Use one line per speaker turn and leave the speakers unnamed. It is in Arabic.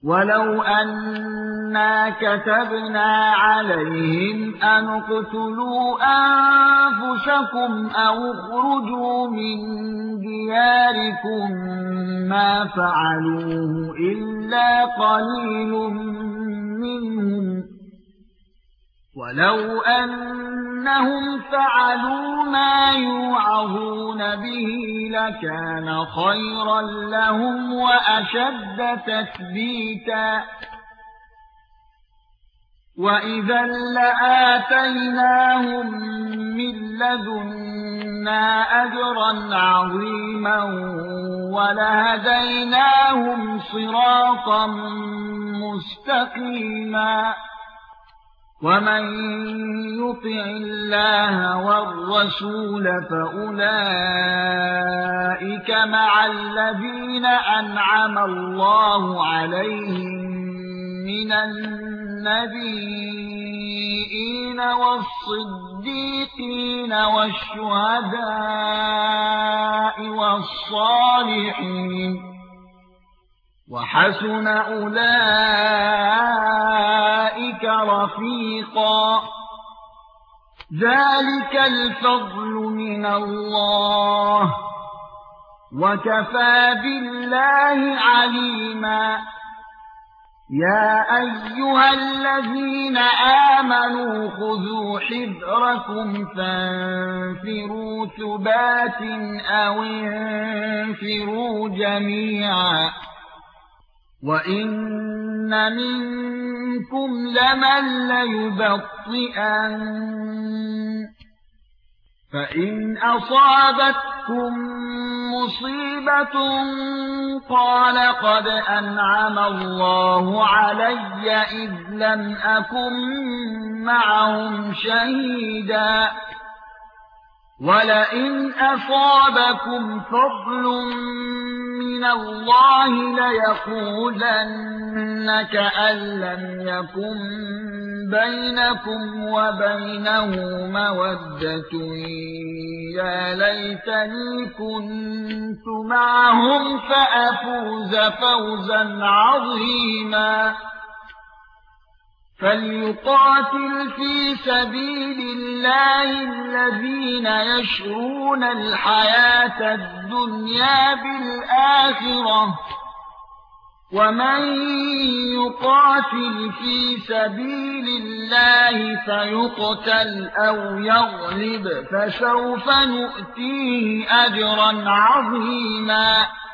ولو أننا كتبنا عليهم أن اقتلوا أنفسكم أو اخرجوا من دياركم ما فعلوه إلا قليل منهم ولو أنهم فعلوا ما يوعظون به لكان خيرا لهم وأشد تثبيتا وإذا لآتيناهم من لدنا أجرا عظيما ولهديناهم صراطا مستقيما ومن يطع الله والرسول فأولئك مع الذين أنعم الله عليهم من النبيين والصديقين والشهداء والصالحين وحسن أولئك رفيقا ذلك الفضل من الله وكفى بالله عليما يا أيها الذين آمنوا خذوا حذركم فانفروا ثبات أو انفروا جميعا وَإِنَّ مِنكُمْ لَمَن لَّيُبَطِّئَنَّ فَإِنْ أَصَابَتْكُم مُّصِيبَةٌ قَالَ قَدْ أَنْعَمَ اللَّهُ عَلَيَّ إِذْ لَمْ أَكُن مَّعَهُمْ شَهِيدًا وَلَئِنْ أَصَابَكُمْ فَضْلٌ مِنَ اللَّهِ لَيَقُولَنَّ كَأَن لَّمْ يَكُن بَيْنَكُمْ وَبَيْنَهُ مَوَدَّةٌ يَا لَيْتَنِي كُنتُ مَعَهُمْ فَأَفُوزَ فَوْزًا عَظِيمًا فَلْيُقَاتِلْ فِي سَبِيلِ اللَّهِ الَّذِينَ يَشْرُونَ الْحَيَاةَ الدُّنْيَا بِالْآخِرَةِ وَمَن يُقَاتِلْ فِي سَبِيلِ اللَّهِ فَيُقْتَلْ أَوْ يَغْلِبْ فَسَوْفَ نُؤْتِيهِ أَجْرًا عَظِيمًا